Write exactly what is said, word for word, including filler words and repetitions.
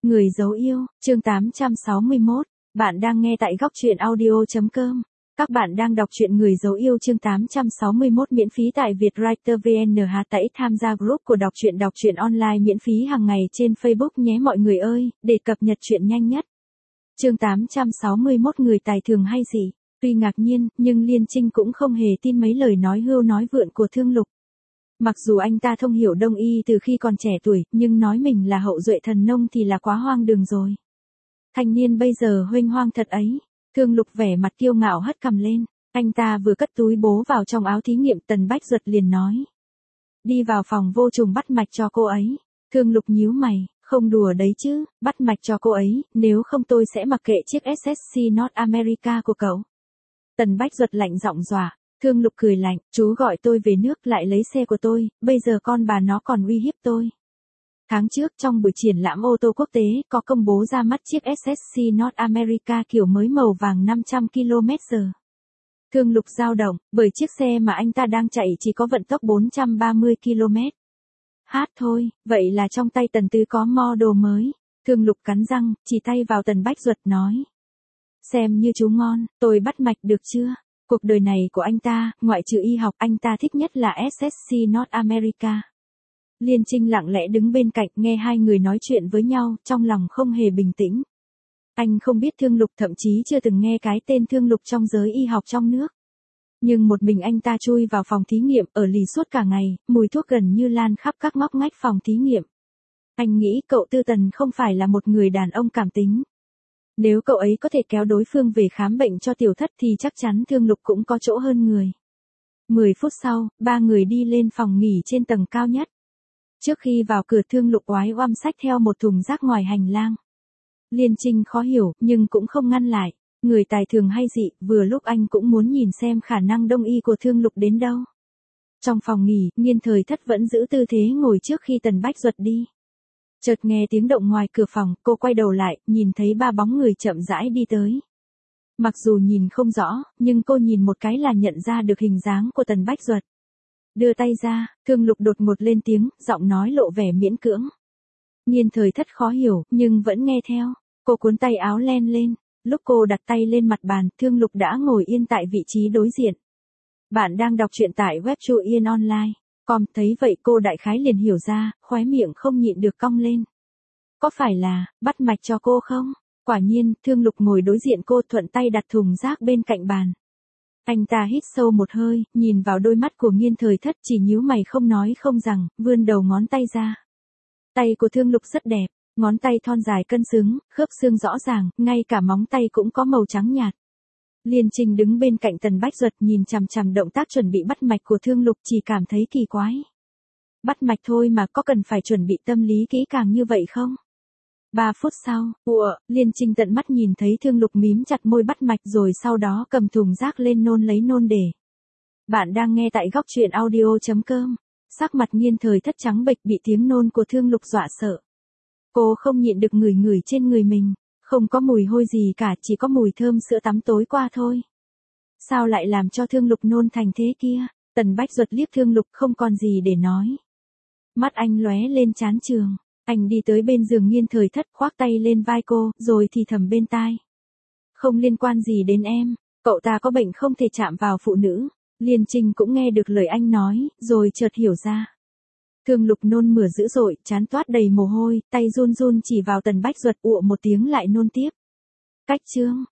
Người dấu yêu, chương tám trăm sáu mươi mốt. Bạn đang nghe tại góc truyện audio.com. Các bạn đang đọc truyện Người dấu yêu chương tám trăm sáu mươi mốt miễn phí tại Vietwriter vê en. Hãy tải tham gia group của đọc truyện đọc truyện online miễn phí hàng ngày trên Facebook nhé mọi người ơi, để cập nhật truyện nhanh nhất. Chương tám trăm sáu mươi mốt Người tài thường hay gì? Tuy ngạc nhiên, nhưng Liên Trinh cũng không hề tin mấy lời nói hưu nói vượn của Thương Lục. Mặc dù anh ta thông hiểu Đông y từ khi còn trẻ tuổi, nhưng nói mình là hậu duệ thần nông thì là quá hoang đường rồi. Thanh niên bây giờ huênh hoang thật ấy. Thương Lục vẻ mặt kiêu ngạo hất cằm lên. Anh ta vừa cất túi bố vào trong áo thí nghiệm, Tần Bách Duật liền nói. Đi vào phòng vô trùng bắt mạch cho cô ấy. Thương Lục nhíu mày, không đùa đấy chứ, bắt mạch cho cô ấy, nếu không tôi sẽ mặc kệ chiếc ét ét xê North America của cậu. Tần Bách Duật lạnh giọng dọa. Thương Lục cười lạnh, chú gọi tôi về nước lại lấy xe của tôi, bây giờ con bà nó còn uy hiếp tôi. Tháng trước trong buổi triển lãm ô tô quốc tế có công bố ra mắt chiếc ét ét xê North America kiểu mới màu vàng năm trăm ki lô mét giờ. Thương Lục dao động, bởi chiếc xe mà anh ta đang chạy chỉ có vận tốc bốn trăm ba mươi ki lô mét. Hát thôi, vậy là trong tay Tần Tứ có model mới. Thương Lục cắn răng, chỉ tay vào Tần Bách Duật nói. Xem như chú ngon, tôi bắt mạch được chưa? Cuộc đời này của anh ta, ngoại trừ y học, anh ta thích nhất là ét ét xê North America. Liên Trinh lặng lẽ đứng bên cạnh nghe hai người nói chuyện với nhau, trong lòng không hề bình tĩnh. Anh không biết Thương Lục, thậm chí chưa từng nghe cái tên Thương Lục trong giới y học trong nước. Nhưng một mình anh ta chui vào phòng thí nghiệm, ở lì suốt cả ngày, mùi thuốc gần như lan khắp các ngóc ngách phòng thí nghiệm. Anh nghĩ cậu Tư Tần không phải là một người đàn ông cảm tính. Nếu cậu ấy có thể kéo đối phương về khám bệnh cho tiểu thất thì chắc chắn Thương Lục cũng có chỗ hơn người. Mười phút sau, ba người đi lên phòng nghỉ trên tầng cao nhất. Trước khi vào cửa, Thương Lục oái oăm xách theo một thùng rác ngoài hành lang. Liên Trinh khó hiểu, nhưng cũng không ngăn lại. Người tài thường hay dị, vừa lúc anh cũng muốn nhìn xem khả năng đông y của Thương Lục đến đâu. Trong phòng nghỉ, Nghiên Thời Thất vẫn giữ tư thế ngồi trước khi Tần Bách Duật đi. Chợt nghe tiếng động ngoài cửa phòng, cô quay đầu lại, nhìn thấy ba bóng người chậm rãi đi tới. Mặc dù nhìn không rõ, nhưng cô nhìn một cái là nhận ra được hình dáng của Tần Bách Duật. Đưa tay ra, Thương Lục đột ngột lên tiếng, giọng nói lộ vẻ miễn cưỡng. Nghiên Thời Thất khó hiểu, nhưng vẫn nghe theo. Cô cuốn tay áo len lên. Lúc cô đặt tay lên mặt bàn, Thương Lục đã ngồi yên tại vị trí đối diện. Bạn đang đọc truyện tại web Chu Yên Online. Com thấy vậy cô đại khái liền hiểu ra, khóe miệng không nhịn được cong lên. Có phải là, bắt mạch cho cô không? Quả nhiên, Thương Lục ngồi đối diện cô, thuận tay đặt thùng rác bên cạnh bàn. Anh ta hít sâu một hơi, nhìn vào đôi mắt của Nghiên Thời Thất, chỉ nhíu mày không nói không rằng, vươn đầu ngón tay ra. Tay của Thương Lục rất đẹp, ngón tay thon dài cân xứng, khớp xương rõ ràng, ngay cả móng tay cũng có màu trắng nhạt. Liên Trinh đứng bên cạnh Tần Bách Duật nhìn chằm chằm động tác chuẩn bị bắt mạch của Thương Lục, chỉ cảm thấy kỳ quái. Bắt mạch thôi mà có cần phải chuẩn bị tâm lý kỹ càng như vậy không? Ba phút sau, ùa, Liên Trinh tận mắt nhìn thấy Thương Lục mím chặt môi bắt mạch rồi sau đó cầm thùng rác lên nôn lấy nôn để. Bạn đang nghe tại góc truyện audio.com. Sắc mặt Nghiên Thời Thất trắng bệch bị tiếng nôn của Thương Lục dọa sợ. Cô không nhịn được ngửi ngửi trên người mình. Không có mùi hôi gì cả, chỉ có mùi thơm sữa tắm tối qua thôi. Sao lại làm cho Thương Lục nôn thành thế kia? Tần Bách Duật liếc Thương Lục không còn gì để nói. Mắt anh lóe lên chán trường. Anh đi tới bên giường Nghiên Thời Thất, khoác tay lên vai cô, rồi thì thầm bên tai. Không liên quan gì đến em, cậu ta có bệnh không thể chạm vào phụ nữ. Liên Trinh cũng nghe được lời anh nói, rồi chợt hiểu ra. Thương Lục nôn mửa dữ dội, trán toát đầy mồ hôi, tay run run chỉ vào Tần Bách Duật, ụa một tiếng lại nôn tiếp. Cách chương,